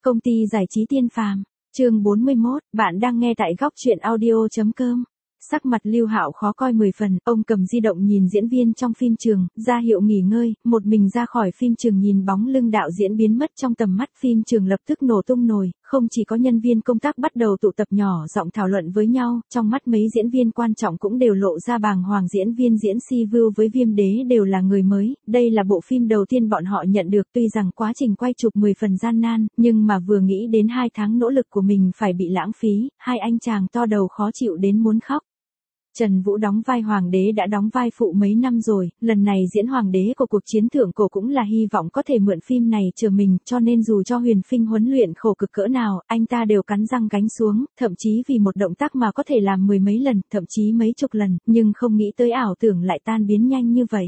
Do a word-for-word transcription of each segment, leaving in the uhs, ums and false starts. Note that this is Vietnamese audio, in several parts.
Công ty giải trí Tiên Phàm, chương bốn mươi mốt, bạn đang nghe tại góc truyện audio chấm com. Sắc mặt Lưu Hạo khó coi mười phần, ông cầm di động nhìn diễn viên trong phim trường, ra hiệu nghỉ ngơi, một mình ra khỏi phim trường nhìn bóng lưng đạo diễn biến mất trong tầm mắt, phim trường lập tức nổ tung nổi, không chỉ có nhân viên công tác bắt đầu tụ tập nhỏ giọng thảo luận với nhau, trong mắt mấy diễn viên quan trọng cũng đều lộ ra bàng hoàng. Diễn viên diễn Si Vưu với Viêm Đế đều là người mới, đây là bộ phim đầu tiên bọn họ nhận được, tuy rằng quá trình quay chụp mười phần gian nan, nhưng mà vừa nghĩ đến hai tháng nỗ lực của mình phải bị lãng phí, hai anh chàng to đầu khó chịu đến muốn khóc. Trần Vũ đóng vai Hoàng đế đã đóng vai phụ mấy năm rồi, lần này diễn Hoàng đế của cuộc chiến thượng cổ cũng là hy vọng có thể mượn phim này chờ mình, cho nên dù cho Huyền Phinh huấn luyện khổ cực cỡ nào, anh ta đều cắn răng gánh xuống, thậm chí vì một động tác mà có thể làm mười mấy lần, thậm chí mấy chục lần, nhưng không nghĩ tới ảo tưởng lại tan biến nhanh như vậy.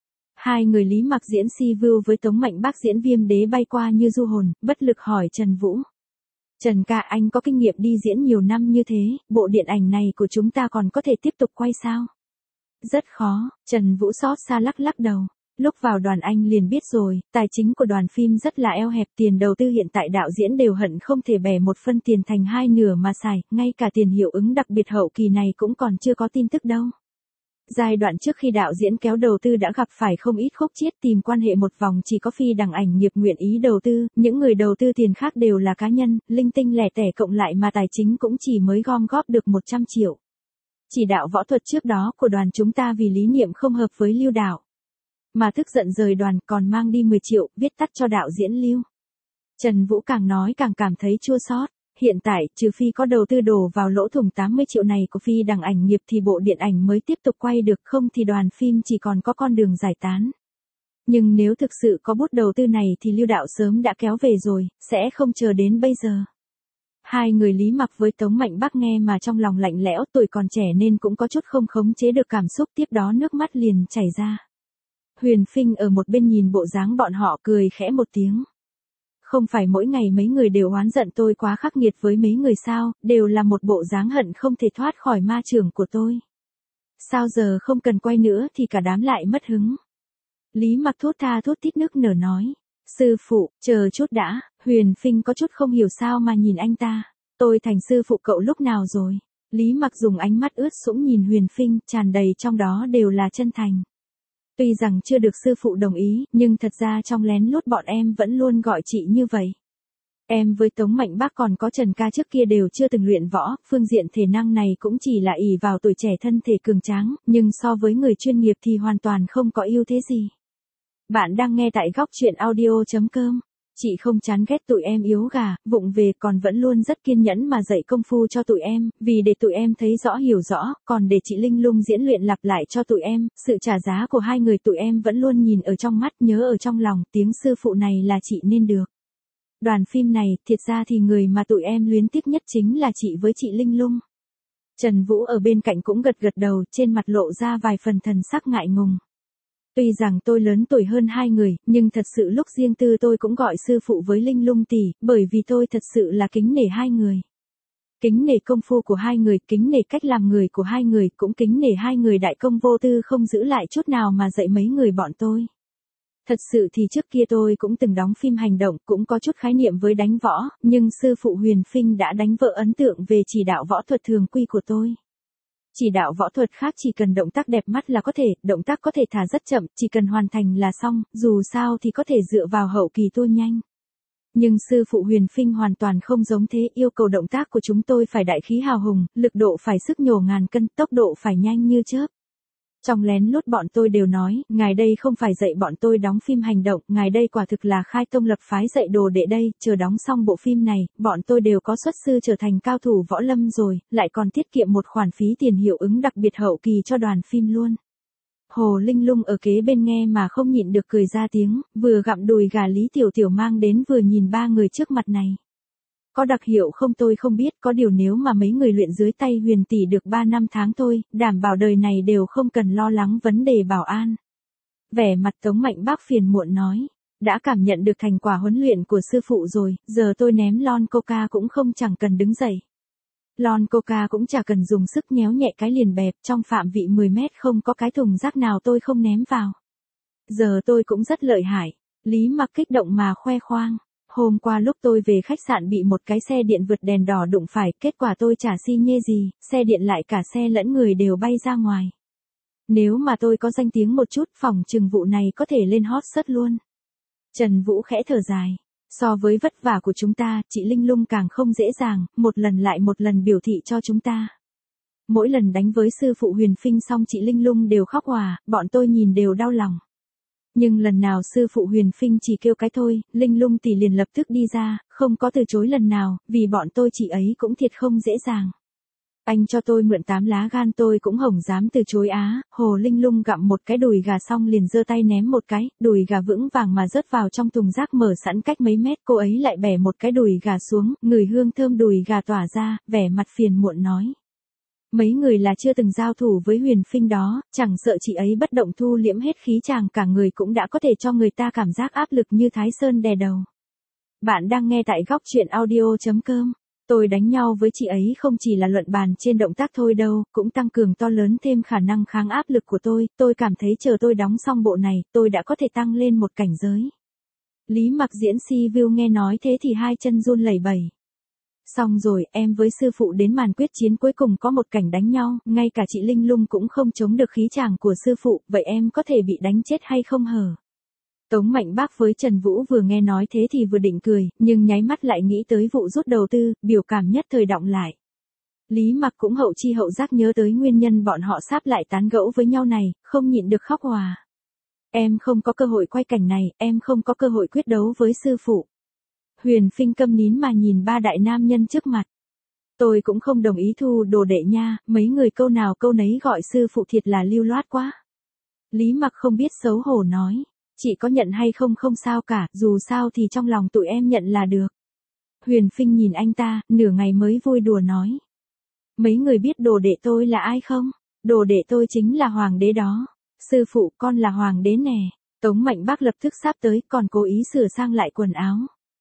Hai người Lý Mặc diễn Si Vưu với Tống Mạnh Bác diễn Viêm Đế bay qua như du hồn, bất lực hỏi Trần Vũ. Trần ca, anh có kinh nghiệm đi diễn nhiều năm như thế, bộ điện ảnh này của chúng ta còn có thể tiếp tục quay sao? Rất khó, Trần Vũ xót xa lắc lắc đầu. Lúc vào đoàn anh liền biết rồi, tài chính của đoàn phim rất là eo hẹp, tiền đầu tư hiện tại đạo diễn đều hận không thể bẻ một phân tiền thành hai nửa mà xài, ngay cả tiền hiệu ứng đặc biệt hậu kỳ này cũng còn chưa có tin tức đâu. Giai đoạn trước khi đạo diễn kéo đầu tư đã gặp phải không ít khúc chiết, tìm quan hệ một vòng chỉ có Phi Đằng Ảnh nghiệp nguyện ý đầu tư, những người đầu tư tiền khác đều là cá nhân, linh tinh lẻ tẻ cộng lại mà tài chính cũng chỉ mới gom góp được một trăm triệu. Chỉ đạo võ thuật trước đó của đoàn chúng ta vì lý niệm không hợp với Lưu đạo, mà tức giận rời đoàn, còn mang đi mười triệu, viết tắt cho đạo diễn Lưu. Trần Vũ càng nói càng cảm thấy chua xót. Hiện tại, trừ phi có đầu tư đổ vào lỗ thủng tám mươi triệu này của Phi Đằng Ảnh nghiệp thì bộ điện ảnh mới tiếp tục quay được, không thì đoàn phim chỉ còn có con đường giải tán. Nhưng nếu thực sự có bút đầu tư này thì Lưu đạo sớm đã kéo về rồi, sẽ không chờ đến bây giờ. Hai người Lý Mặc với Tống Mạnh Bác nghe mà trong lòng lạnh lẽo, tuổi còn trẻ nên cũng có chút không khống chế được cảm xúc, tiếp đó nước mắt liền chảy ra. Huyền Phinh ở một bên nhìn bộ dáng bọn họ cười khẽ một tiếng. Không phải mỗi ngày mấy người đều oán giận tôi quá khắc nghiệt với mấy người sao, đều là một bộ dáng hận không thể thoát khỏi ma trường của tôi. Sao giờ không cần quay nữa thì cả đám lại mất hứng. Lý Mặc thốt tha thốt thít nước nở nói. Sư phụ, chờ chút đã, Huyền Phinh có chút không hiểu sao mà nhìn anh ta. Tôi thành sư phụ cậu lúc nào rồi? Lý Mặc dùng ánh mắt ướt sũng nhìn Huyền Phinh, tràn đầy trong đó đều là chân thành. Tuy rằng chưa được sư phụ đồng ý, nhưng thật ra trong lén lút bọn em vẫn luôn gọi chị như vậy. Em với Tống Mạnh Bác còn có Trần ca trước kia đều chưa từng luyện võ, phương diện thể năng này cũng chỉ là ỷ vào tuổi trẻ thân thể cường tráng, nhưng so với người chuyên nghiệp thì hoàn toàn không có ưu thế gì. Bạn đang nghe tại góc truyện audio chấm com. Chị không chán ghét tụi em yếu gà, vụng về, còn vẫn luôn rất kiên nhẫn mà dạy công phu cho tụi em, vì để tụi em thấy rõ hiểu rõ, còn để chị Linh Lung diễn luyện lặp lại cho tụi em, sự trả giá của hai người tụi em vẫn luôn nhìn ở trong mắt, nhớ ở trong lòng, tiếng sư phụ này là chị nên được. Đoàn phim này, thiệt ra thì người mà tụi em luyến tiếc nhất chính là chị với chị Linh Lung. Trần Vũ ở bên cạnh cũng gật gật đầu, trên mặt lộ ra vài phần thần sắc ngại ngùng. Tuy rằng tôi lớn tuổi hơn hai người, nhưng thật sự lúc riêng tư tôi cũng gọi sư phụ với Linh Lung tỷ, bởi vì tôi thật sự là kính nể hai người. Kính nể công phu của hai người, kính nể cách làm người của hai người, cũng kính nể hai người đại công vô tư không giữ lại chút nào mà dạy mấy người bọn tôi. Thật sự thì trước kia tôi cũng từng đóng phim hành động, cũng có chút khái niệm với đánh võ, nhưng sư phụ Huyền Phinh đã đánh vỡ ấn tượng về chỉ đạo võ thuật thường quy của tôi. Chỉ đạo võ thuật khác chỉ cần động tác đẹp mắt là có thể, động tác có thể thả rất chậm, chỉ cần hoàn thành là xong, dù sao thì có thể dựa vào hậu kỳ tua nhanh. Nhưng sư phụ Huyền Phinh hoàn toàn không giống thế, yêu cầu động tác của chúng tôi phải đại khí hào hùng, lực độ phải sức nhổ ngàn cân, tốc độ phải nhanh như chớp. Trong lén lút bọn tôi đều nói, ngài đây không phải dạy bọn tôi đóng phim hành động, ngài đây quả thực là khai tông lập phái dạy đồ đệ đây, chờ đóng xong bộ phim này, bọn tôi đều có xuất sư trở thành cao thủ võ lâm rồi, lại còn tiết kiệm một khoản phí tiền hiệu ứng đặc biệt hậu kỳ cho đoàn phim luôn. Hồ Linh Lung ở kế bên nghe mà không nhịn được cười ra tiếng, vừa gặm đùi gà Lý Tiểu Tiểu mang đến vừa nhìn ba người trước mặt này. Có đặc hiệu không tôi không biết, có điều nếu mà mấy người luyện dưới tay Huyền tỷ được ba năm tháng thôi, đảm bảo đời này đều không cần lo lắng vấn đề bảo an. Vẻ mặt Tống Mạnh Bác phiền muộn nói, đã cảm nhận được thành quả huấn luyện của sư phụ rồi, giờ tôi ném lon coca cũng không chẳng cần đứng dậy. Lon coca cũng chả cần dùng sức nhéo nhẹ cái liền bẹp, trong phạm vị mười mét không có cái thùng rác nào tôi không ném vào. Giờ tôi cũng rất lợi hại. Lý Mặc kích động mà khoe khoang. Hôm qua lúc tôi về khách sạn bị một cái xe điện vượt đèn đỏ đụng phải, kết quả tôi chả xi nhê gì, xe điện lại cả xe lẫn người đều bay ra ngoài. Nếu mà tôi có danh tiếng một chút, phỏng chừng vụ này có thể lên hot search luôn. Trần Vũ khẽ thở dài. So với vất vả của chúng ta, chị Linh Lung càng không dễ dàng, một lần lại một lần biểu thị cho chúng ta. Mỗi lần đánh với sư phụ Huyền Phinh xong chị Linh Lung đều khóc òa, bọn tôi nhìn đều đau lòng. Nhưng lần nào sư phụ Huyền Phinh chỉ kêu cái thôi, Linh Lung tỷ liền lập tức đi ra, không có từ chối lần nào, vì bọn tôi chị ấy cũng thiệt không dễ dàng. Anh cho tôi mượn tám lá gan tôi cũng hổng dám từ chối á. Hồ Linh Lung gặm một cái đùi gà xong liền giơ tay ném một cái, đùi gà vững vàng mà rớt vào trong thùng rác mở sẵn cách mấy mét. Cô ấy lại bẻ một cái đùi gà xuống, ngửi hương thơm đùi gà tỏa ra, vẻ mặt phiền muộn nói. Mấy người là chưa từng giao thủ với Huyền Phinh đó, chẳng sợ chị ấy bất động thu liễm hết khí chàng cả người cũng đã có thể cho người ta cảm giác áp lực như Thái Sơn đè đầu. Bạn đang nghe tại góc truyện audio.com. Tôi đánh nhau với chị ấy không chỉ là luận bàn trên động tác thôi đâu, cũng tăng cường to lớn thêm khả năng kháng áp lực của tôi, tôi cảm thấy chờ tôi đóng xong bộ này, tôi đã có thể tăng lên một cảnh giới. Lý Mặc diễn si view nghe nói thế thì hai chân run lẩy bẩy. Xong rồi, em với sư phụ đến màn quyết chiến cuối cùng có một cảnh đánh nhau, ngay cả chị Linh Lung cũng không chống được khí chàng của sư phụ, vậy em có thể bị đánh chết hay không hở? Tống Mạnh Bác với Trần Vũ vừa nghe nói thế thì vừa định cười, nhưng nháy mắt lại nghĩ tới vụ rút đầu tư, biểu cảm nhất thời đọng lại. Lý Mặc cũng hậu chi hậu giác nhớ tới nguyên nhân bọn họ sáp lại tán gẫu với nhau này, không nhịn được khóc òa. Em không có cơ hội quay cảnh này, em không có cơ hội quyết đấu với sư phụ. Huyền Phinh câm nín mà nhìn ba đại nam nhân trước mặt. Tôi cũng không đồng ý thu đồ đệ nha, mấy người câu nào câu nấy gọi sư phụ thiệt là lưu loát quá. Lý Mặc không biết xấu hổ nói. Chị có nhận hay không không sao cả, dù sao thì trong lòng tụi em nhận là được. Huyền Phinh nhìn anh ta, nửa ngày mới vui đùa nói. Mấy người biết đồ đệ tôi là ai không? Đồ đệ tôi chính là hoàng đế đó. Sư phụ, con là hoàng đế nè. Tống Mạnh Bác lập tức sáp tới, còn cố ý sửa sang lại quần áo.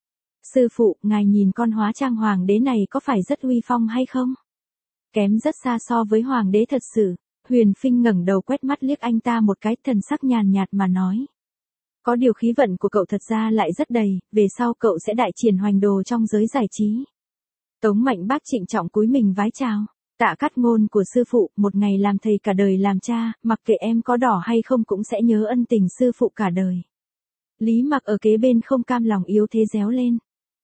Sư phụ, ngài nhìn con hóa trang hoàng đế này có phải rất uy phong hay không? Kém rất xa so với hoàng đế thật sự. Huyền Phinh ngẩng đầu quét mắt liếc anh ta một cái, thần sắc nhàn nhạt mà nói. Có điều khí vận của cậu thật ra lại rất đầy, về sau cậu sẽ đại triển hoành đồ trong giới giải trí. Tống Mạnh Bác trịnh trọng cúi mình vái chào. Tạ cát ngôn của sư phụ, một ngày làm thầy cả đời làm cha, mặc kệ em có đỏ hay không cũng sẽ nhớ ân tình sư phụ cả đời. Lý Mặc ở kế bên không cam lòng yếu thế réo lên.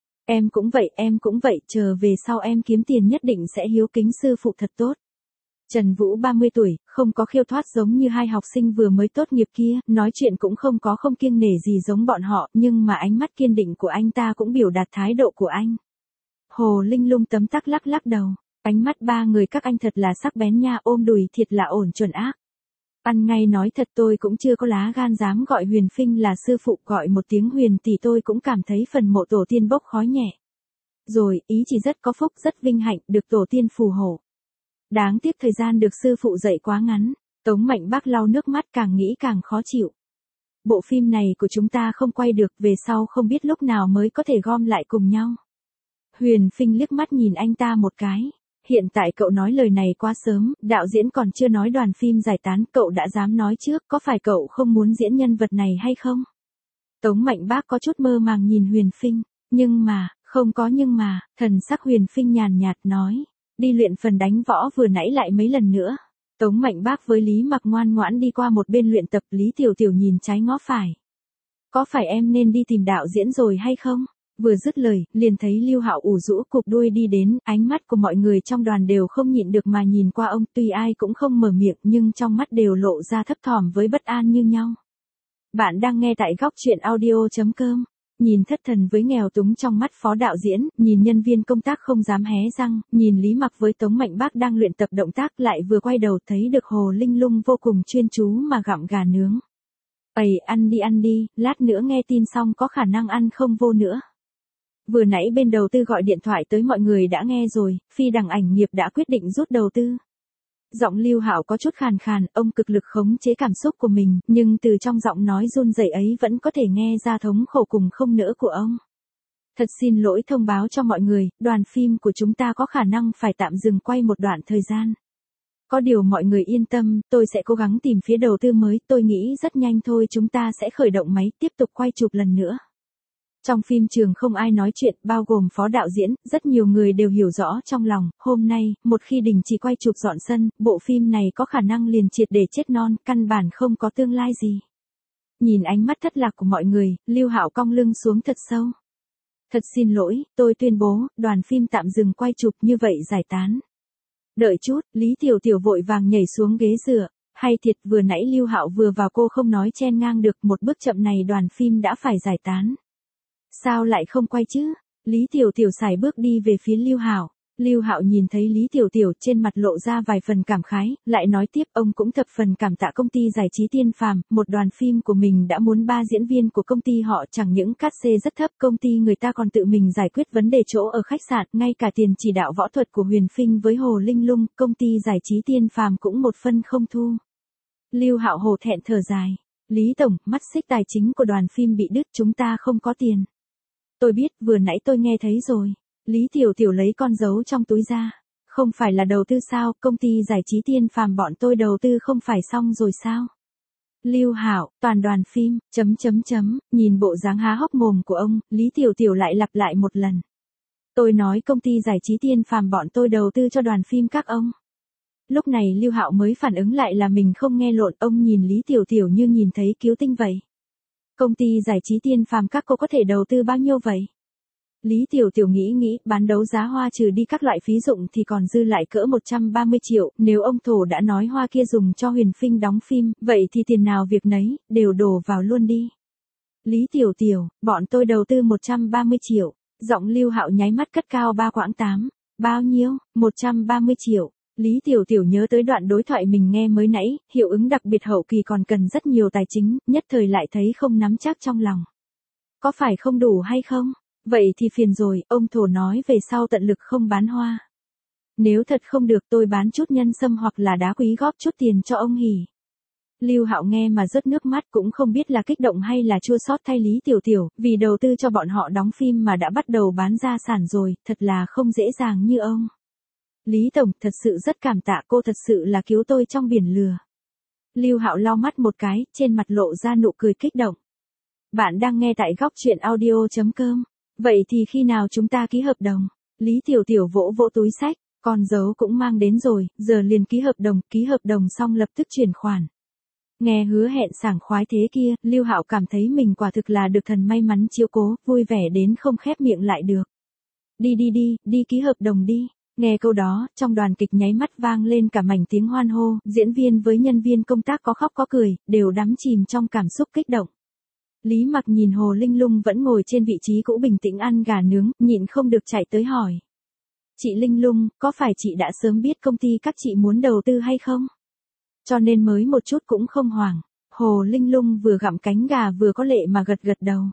Em cũng vậy, em cũng vậy, chờ về sau em kiếm tiền nhất định sẽ hiếu kính sư phụ thật tốt. Trần Vũ ba mươi tuổi, không có khiêu thoát giống như hai học sinh vừa mới tốt nghiệp kia, nói chuyện cũng không có không kiêng nể gì giống bọn họ, nhưng mà ánh mắt kiên định của anh ta cũng biểu đạt thái độ của anh. Hồ Linh Lung tấm tắc lắc lắc đầu, ánh mắt ba người các anh thật là sắc bén nha, ôm đùi thiệt là ổn chuẩn ác. Ăn ngay nói thật tôi cũng chưa có lá gan dám gọi Huyền Phinh là sư phụ, gọi một tiếng Huyền tỷ tôi cũng cảm thấy phần mộ tổ tiên bốc khói nhẹ. Rồi, ý chỉ rất có phúc rất vinh hạnh, được tổ tiên phù hộ. Đáng tiếc thời gian được sư phụ dạy quá ngắn, Tống Mạnh Bác lau nước mắt càng nghĩ càng khó chịu. Bộ phim này của chúng ta không quay được, về sau không biết lúc nào mới có thể gom lại cùng nhau. Huyền Phinh liếc mắt nhìn anh ta một cái. Hiện tại cậu nói lời này quá sớm, đạo diễn còn chưa nói đoàn phim giải tán, cậu đã dám nói trước, có phải cậu không muốn diễn nhân vật này hay không? Tống Mạnh Bác có chút mơ màng nhìn Huyền Phinh, nhưng mà, không có nhưng mà, thần sắc Huyền Phinh nhàn nhạt nói. Đi luyện phần đánh võ vừa nãy lại mấy lần nữa. Tống Mạnh Bác với Lý Mặc ngoan ngoãn đi qua một bên luyện tập, Lý Tiểu Tiểu nhìn trái ngó phải. Có phải em nên đi tìm đạo diễn rồi hay không? Vừa dứt lời, liền thấy Lưu Hạo ủ rũ cụp đuôi đi đến, ánh mắt của mọi người trong đoàn đều không nhịn được mà nhìn qua ông, tuy ai cũng không mở miệng nhưng trong mắt đều lộ ra thấp thỏm với bất an như nhau. Bạn đang nghe tại góc truyện audio.com. Nhìn thất thần với nghèo túng trong mắt phó đạo diễn, nhìn nhân viên công tác không dám hé răng, nhìn Lý Mặc với Tống Mạnh Bác đang luyện tập động tác lại vừa quay đầu thấy được Hồ Linh Lung vô cùng chuyên chú mà gặm gà nướng. Ây, ăn đi ăn đi, lát nữa nghe tin xong có khả năng ăn không vô nữa. Vừa nãy bên đầu tư gọi điện thoại tới mọi người đã nghe rồi, Phi Đằng Ảnh Nghiệp đã quyết định rút đầu tư. Giọng Lưu Hạo có chút khàn khàn, ông cực lực khống chế cảm xúc của mình, nhưng từ trong giọng nói run rẩy ấy vẫn có thể nghe ra thống khổ cùng không nỡ của ông. Thật xin lỗi thông báo cho mọi người, đoàn phim của chúng ta có khả năng phải tạm dừng quay một đoạn thời gian. Có điều mọi người yên tâm, tôi sẽ cố gắng tìm phía đầu tư mới, tôi nghĩ rất nhanh thôi chúng ta sẽ khởi động máy tiếp tục quay chụp lần nữa. Trong phim trường không ai nói chuyện, bao gồm phó đạo diễn, rất nhiều người đều hiểu rõ trong lòng, hôm nay, một khi đình chỉ quay chụp dọn sân, bộ phim này có khả năng liền triệt để chết non, căn bản không có tương lai gì. Nhìn ánh mắt thất lạc của mọi người, Lưu Hạo cong lưng xuống thật sâu. Thật xin lỗi, tôi tuyên bố, đoàn phim tạm dừng quay chụp, như vậy giải tán. Đợi chút, Lý Tiểu Tiểu vội vàng nhảy xuống ghế dựa. Hay thiệt, vừa nãy Lưu Hạo vừa vào cô không nói chen ngang được, một bước chậm này đoàn phim đã phải giải tán. Sao lại không quay chứ? Lý Tiểu Tiểu sải bước đi về phía Lưu Hạo. Lưu Hạo nhìn thấy Lý Tiểu Tiểu, trên mặt lộ ra vài phần cảm khái, lại nói tiếp, ông cũng thập phần cảm tạ công ty giải trí Tiên Phàm, một đoàn phim của mình đã muốn ba diễn viên của công ty họ chẳng những cát xê rất thấp, công ty người ta còn tự mình giải quyết vấn đề chỗ ở khách sạn, ngay cả tiền chỉ đạo võ thuật của Huyền Phinh với Hồ Linh Lung, công ty giải trí Tiên Phàm cũng một phân không thu. Lưu Hạo hổ thẹn thở dài. Lý tổng, mắt xích tài chính của đoàn phim bị đứt, chúng ta không có tiền. Tôi biết, vừa nãy tôi nghe thấy rồi. Lý Tiểu Tiểu lấy con dấu trong túi ra. Không phải là đầu tư sao, công ty giải trí Tiên Phàm bọn tôi đầu tư không phải xong rồi sao? Lưu Hạo, toàn đoàn phim, chấm chấm chấm, nhìn bộ dáng há hốc mồm của ông, Lý Tiểu Tiểu lại lặp lại một lần. Tôi nói công ty giải trí Tiên Phàm bọn tôi đầu tư cho đoàn phim các ông. Lúc này Lưu Hạo mới phản ứng lại là mình không nghe lộn, ông nhìn Lý Tiểu Tiểu như nhìn thấy cứu tinh vậy. Công ty giải trí Tiên Phàm các cô có thể đầu tư bao nhiêu vậy? Lý Tiểu Tiểu nghĩ nghĩ, bán đấu giá hoa trừ đi các loại phí dụng thì còn dư lại cỡ một trăm ba mươi triệu, nếu ông Thổ đã nói hoa kia dùng cho Huyền Phinh đóng phim, vậy thì tiền nào việc nấy, đều đổ vào luôn đi. Lý Tiểu Tiểu, bọn tôi đầu tư một trăm ba mươi triệu, giọng Lưu Hạo nháy mắt cất cao ba quãng tám, bao nhiêu, một trăm ba mươi triệu. Lý Tiểu Tiểu nhớ tới đoạn đối thoại mình nghe mới nãy, hiệu ứng đặc biệt hậu kỳ còn cần rất nhiều tài chính, nhất thời lại thấy không nắm chắc trong lòng. Có phải không đủ hay không? Vậy thì phiền rồi, ông Thổ nói về sau tận lực không bán hoa. Nếu thật không được tôi bán chút nhân sâm hoặc là đá quý góp chút tiền cho ông Hỉ. Lưu Hạo nghe mà rớt nước mắt, cũng không biết là kích động hay là chua xót thay Lý Tiểu Tiểu, vì đầu tư cho bọn họ đóng phim mà đã bắt đầu bán gia sản rồi, thật là không dễ dàng như ông. Lý Tổng, thật sự rất cảm tạ, cô thật sự là cứu tôi trong biển lừa. Lưu Hạo lau mắt một cái, trên mặt lộ ra nụ cười kích động. Bạn đang nghe tại góc truyện audio chấm com. Vậy thì khi nào chúng ta ký hợp đồng? Lý Tiểu Tiểu vỗ vỗ túi xách, con dấu cũng mang đến rồi, giờ liền ký hợp đồng, ký hợp đồng xong lập tức chuyển khoản. Nghe hứa hẹn sảng khoái thế kia, Lưu Hạo cảm thấy mình quả thực là được thần may mắn chiếu cố, vui vẻ đến không khép miệng lại được. Đi đi đi, đi ký hợp đồng đi. Nghe câu đó, trong đoàn kịch nháy mắt vang lên cả mảnh tiếng hoan hô, diễn viên với nhân viên công tác có khóc có cười, đều đắm chìm trong cảm xúc kích động. Lý Mặc nhìn Hồ Linh Lung vẫn ngồi trên vị trí cũ bình tĩnh ăn gà nướng, nhịn không được chạy tới hỏi. Chị Linh Lung, có phải chị đã sớm biết công ty các chị muốn đầu tư hay không? Cho nên mới một chút cũng không hoảng. Hồ Linh Lung vừa gặm cánh gà vừa có lệ mà gật gật đầu.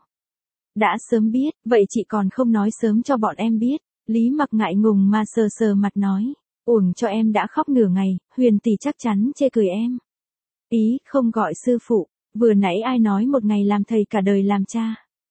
Đã sớm biết, vậy chị còn không nói sớm cho bọn em biết. Lý Mặc ngại ngùng mà sờ sờ mặt nói. Uổng cho em đã khóc nửa ngày, Huyền tỷ chắc chắn chê cười em. Ý, không gọi sư phụ. Vừa nãy ai nói một ngày làm thầy cả đời làm cha.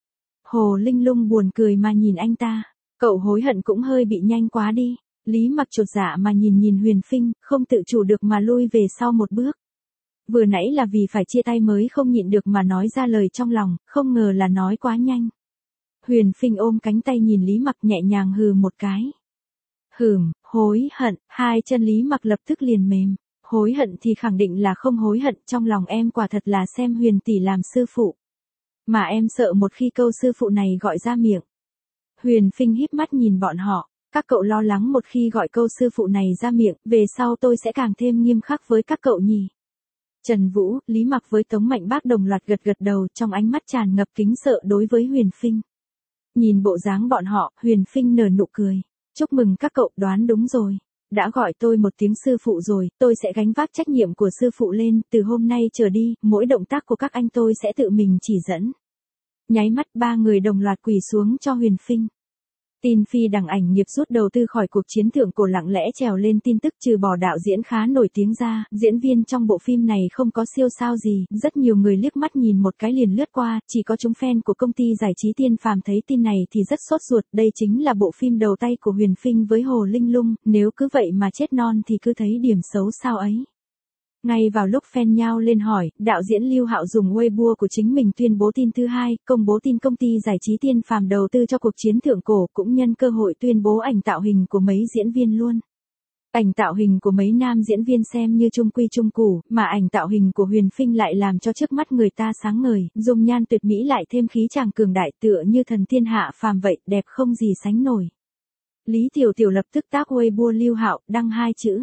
Hồ Linh Lung buồn cười mà nhìn anh ta. Cậu hối hận cũng hơi bị nhanh quá đi. Lý Mặc chột dạ mà nhìn nhìn Huyền Phinh, không tự chủ được mà lui về sau một bước. Vừa nãy là vì phải chia tay mới không nhịn được mà nói ra lời trong lòng, không ngờ là nói quá nhanh. Huyền Phinh ôm cánh tay nhìn Lý Mặc nhẹ nhàng hừ một cái. Hừm, hối hận, hai chân Lý Mặc lập tức liền mềm. Hối hận thì khẳng định là không hối hận, trong lòng em quả thật là xem Huyền tỷ làm sư phụ. Mà em sợ một khi câu sư phụ này gọi ra miệng. Huyền Phinh híp mắt nhìn bọn họ, các cậu lo lắng một khi gọi câu sư phụ này ra miệng, về sau tôi sẽ càng thêm nghiêm khắc với các cậu nhỉ. Trần Vũ, Lý Mặc với Tống Mạnh Bác đồng loạt gật gật đầu, trong ánh mắt tràn ngập kính sợ đối với Huyền Phinh. Nhìn bộ dáng bọn họ, Huyền Phinh nở nụ cười. Chúc mừng các cậu, đoán đúng rồi. Đã gọi tôi một tiếng sư phụ rồi, tôi sẽ gánh vác trách nhiệm của sư phụ lên, từ hôm nay trở đi, mỗi động tác của các anh tôi sẽ tự mình chỉ dẫn. Nháy mắt ba người đồng loạt quỳ xuống cho Huyền Phinh. Tin phi đằng ảnh nghiệp rút đầu tư khỏi cuộc chiến thượng cổ lặng lẽ trèo lên tin tức, trừ bỏ đạo diễn khá nổi tiếng ra, diễn viên trong bộ phim này không có siêu sao gì, rất nhiều người liếc mắt nhìn một cái liền lướt qua, chỉ có chúng fan của công ty giải trí Tiên Phàm thấy tin này thì rất sốt ruột, đây chính là bộ phim đầu tay của Huyền Phinh với Hồ Linh Lung, nếu cứ vậy mà chết non thì cứ thấy điểm xấu sao ấy. Ngay vào lúc fan nhao lên hỏi, đạo diễn Lưu Hạo dùng Weibo của chính mình tuyên bố tin thứ hai, công bố tin công ty giải trí Tiên Phàm đầu tư cho cuộc chiến thượng cổ, cũng nhân cơ hội tuyên bố ảnh tạo hình của mấy diễn viên luôn. Ảnh tạo hình của mấy nam diễn viên xem như trung quy trung củ, mà ảnh tạo hình của Huyền Phinh lại làm cho trước mắt người ta sáng ngời, dung nhan tuyệt mỹ lại thêm khí chàng cường đại tựa như thần tiên hạ phàm vậy, đẹp không gì sánh nổi. Lý Tiểu Tiểu lập tức tác Weibo Lưu Hạo, đăng hai chữ.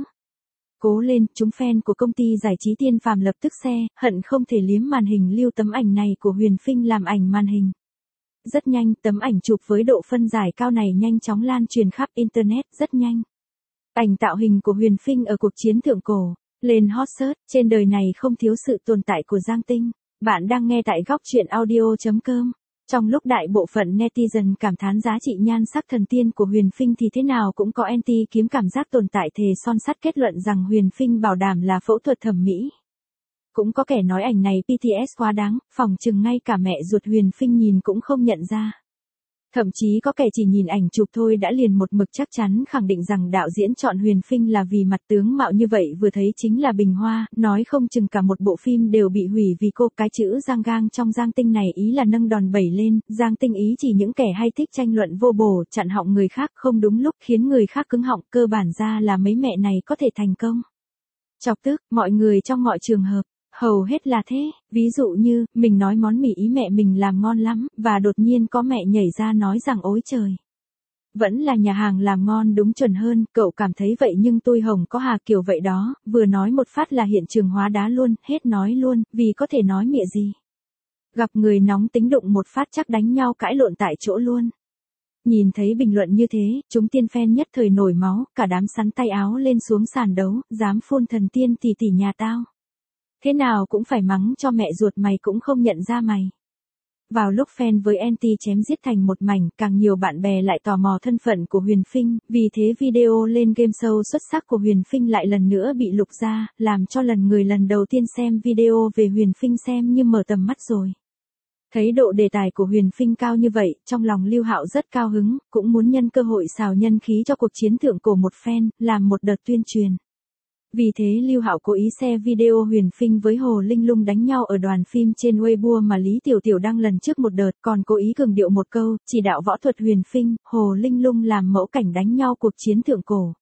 Cố lên, chúng fan của công ty giải trí Tiên Phàm lập tức xe, hận không thể liếm màn hình lưu tấm ảnh này của Huyền Phinh làm ảnh màn hình. Rất nhanh, tấm ảnh chụp với độ phân giải cao này nhanh chóng lan truyền khắp Internet, rất nhanh. Ảnh tạo hình của Huyền Phinh ở cuộc chiến thượng cổ, lên hot search, trên đời này không thiếu sự tồn tại của Giang Tinh. Bạn đang nghe tại góc truyện audio chấm com. Trong lúc đại bộ phận netizen cảm thán giá trị nhan sắc thần tiên của Huyền Phinh thì thế nào cũng có anti kiếm cảm giác tồn tại thề son sắt kết luận rằng Huyền Phinh bảo đảm là phẫu thuật thẩm mỹ. Cũng có kẻ nói ảnh này bê tê ét quá đáng, phỏng chừng ngay cả mẹ ruột Huyền Phinh nhìn cũng không nhận ra. Thậm chí có kẻ chỉ nhìn ảnh chụp thôi đã liền một mực chắc chắn khẳng định rằng đạo diễn chọn Huyền Phinh là vì mặt tướng mạo như vậy vừa thấy chính là bình hoa, nói không chừng cả một bộ phim đều bị hủy vì cô. Cái chữ Giang gang trong Giang Tinh này ý là nâng đòn bẩy lên, Giang Tinh ý chỉ những kẻ hay thích tranh luận vô bổ, chặn họng người khác không đúng lúc khiến người khác cứng họng, cơ bản ra là mấy mẹ này có thể thành công. Chọc tức, mọi người trong mọi trường hợp. Hầu hết là thế, ví dụ như, mình nói món mì ý mẹ mình làm ngon lắm, và đột nhiên có mẹ nhảy ra nói rằng ối trời. Vẫn là nhà hàng làm ngon đúng chuẩn hơn, cậu cảm thấy vậy nhưng tôi hồng có hà kiểu vậy đó, vừa nói một phát là hiện trường hóa đá luôn, hết nói luôn, vì có thể nói mịa gì. Gặp người nóng tính đụng một phát chắc đánh nhau cãi lộn tại chỗ luôn. Nhìn thấy bình luận như thế, chúng tiên fan nhất thời nổi máu, cả đám sắn tay áo lên xuống sàn đấu, dám phun thần tiên tỷ tỷ nhà tao. Thế nào cũng phải mắng cho mẹ ruột mày cũng không nhận ra mày. Vào lúc fan với anti chém giết thành một mảnh, càng nhiều bạn bè lại tò mò thân phận của Huyền Phinh, vì thế video lên game show xuất sắc của Huyền Phinh lại lần nữa bị lục ra, làm cho lần người lần đầu tiên xem video về Huyền Phinh xem như mở tầm mắt rồi. Thấy độ đề tài của Huyền Phinh cao như vậy, trong lòng Lưu Hạo rất cao hứng, cũng muốn nhân cơ hội xào nhân khí cho cuộc chiến thượng cổ một phen, làm một đợt tuyên truyền. Vì thế Lưu Hạo cố ý share video Huyền Phinh với Hồ Linh Lung đánh nhau ở đoàn phim trên Weibo mà Lý Tiểu Tiểu đăng lần trước một đợt, còn cố ý cường điệu một câu, chỉ đạo võ thuật Huyền Phinh, Hồ Linh Lung làm mẫu cảnh đánh nhau cuộc chiến thượng cổ.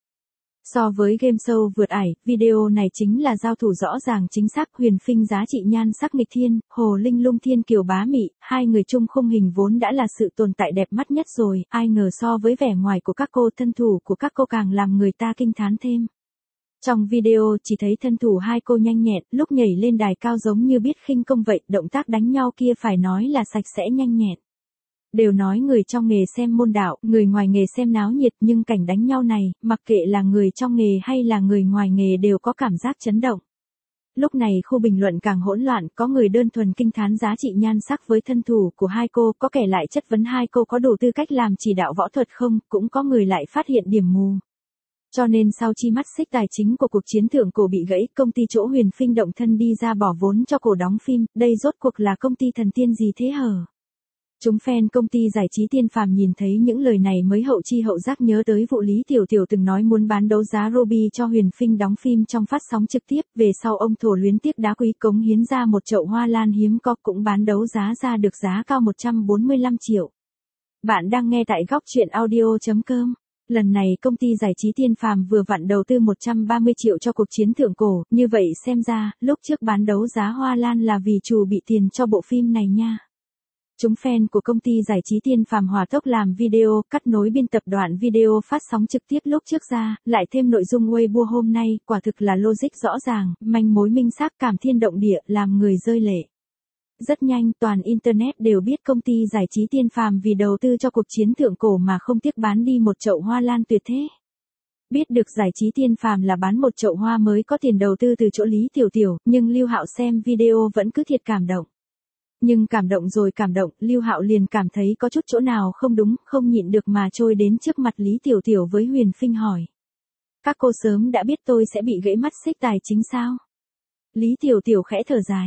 So với game show vượt ải, video này chính là giao thủ rõ ràng chính xác. Huyền Phinh giá trị nhan sắc nghịch thiên, Hồ Linh Lung thiên kiều bá mị, hai người chung khung hình vốn đã là sự tồn tại đẹp mắt nhất rồi, ai ngờ so với vẻ ngoài của các cô thân thủ của các cô càng làm người ta kinh thán thêm. Trong video chỉ thấy thân thủ hai cô nhanh nhẹn, lúc nhảy lên đài cao giống như biết khinh công vậy, động tác đánh nhau kia phải nói là sạch sẽ nhanh nhẹn. Đều nói người trong nghề xem môn đạo, người ngoài nghề xem náo nhiệt, nhưng cảnh đánh nhau này, mặc kệ là người trong nghề hay là người ngoài nghề đều có cảm giác chấn động. Lúc này khu bình luận càng hỗn loạn, có người đơn thuần kinh thán giá trị nhan sắc với thân thủ của hai cô, có kẻ lại chất vấn hai cô có đủ tư cách làm chỉ đạo võ thuật không, cũng có người lại phát hiện điểm mù. Cho nên sau chi mắt xích tài chính của cuộc chiến thượng cổ bị gãy, công ty chỗ Huyền Phinh động thân đi ra bỏ vốn cho cổ đóng phim, đây rốt cuộc là công ty thần tiên gì thế hở? Chúng fan công ty giải trí Tiên Phàm nhìn thấy những lời này mới hậu chi hậu giác nhớ tới vụ Lý Tiểu Tiểu từng nói muốn bán đấu giá Ruby cho Huyền Phinh đóng phim trong phát sóng trực tiếp, về sau ông thổ luyến tiếc đá quý cống hiến ra một chậu hoa lan hiếm có cũng bán đấu giá ra được giá cao một trăm bốn mươi lăm triệu. Bạn đang nghe tại góc truyện audio chấm com. Lần này công ty giải trí Tiên Phàm vừa vặn đầu tư một trăm ba mươi triệu cho cuộc chiến thượng cổ, như vậy xem ra, lúc trước bán đấu giá hoa lan là vì chủ bị tiền cho bộ phim này nha. Chúng fan của công ty giải trí Tiên Phàm hòa tốc làm video, cắt nối biên tập đoạn video phát sóng trực tiếp lúc trước ra, lại thêm nội dung Weibo hôm nay, quả thực là logic rõ ràng, manh mối minh xác cảm thiên động địa, làm người rơi lệ. Rất nhanh, toàn Internet đều biết công ty giải trí Tiên Phàm vì đầu tư cho cuộc chiến thượng cổ mà không tiếc bán đi một chậu hoa lan tuyệt thế. Biết được giải trí Tiên Phàm là bán một chậu hoa mới có tiền đầu tư từ chỗ Lý Tiểu Tiểu, nhưng Lưu Hạo xem video vẫn cứ thiệt cảm động. Nhưng cảm động rồi cảm động, Lưu Hạo liền cảm thấy có chút chỗ nào không đúng, không nhịn được mà trôi đến trước mặt Lý Tiểu Tiểu với Huyền Phinh hỏi. Các cô sớm đã biết tôi sẽ bị gãy mắt xích tài chính sao? Lý Tiểu Tiểu khẽ thở dài.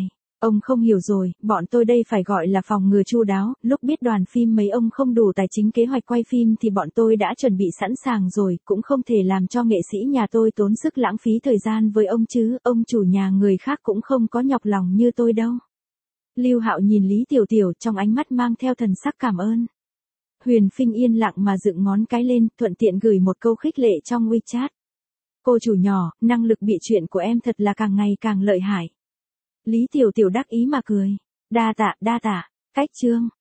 Ông không hiểu rồi, bọn tôi đây phải gọi là phòng ngừa chu đáo, lúc biết đoàn phim mấy ông không đủ tài chính kế hoạch quay phim thì bọn tôi đã chuẩn bị sẵn sàng rồi, cũng không thể làm cho nghệ sĩ nhà tôi tốn sức lãng phí thời gian với ông chứ, ông chủ nhà người khác cũng không có nhọc lòng như tôi đâu. Lưu Hạo nhìn Lý Tiểu Tiểu trong ánh mắt mang theo thần sắc cảm ơn. Huyền Phinh yên lặng mà dựng ngón cái lên, thuận tiện gửi một câu khích lệ trong WeChat. Cô chủ nhỏ, năng lực bị chuyện của em thật là càng ngày càng lợi hại. Lý Tiểu Tiểu đắc ý mà cười. Đa tạ, đa tạ. Cách chương.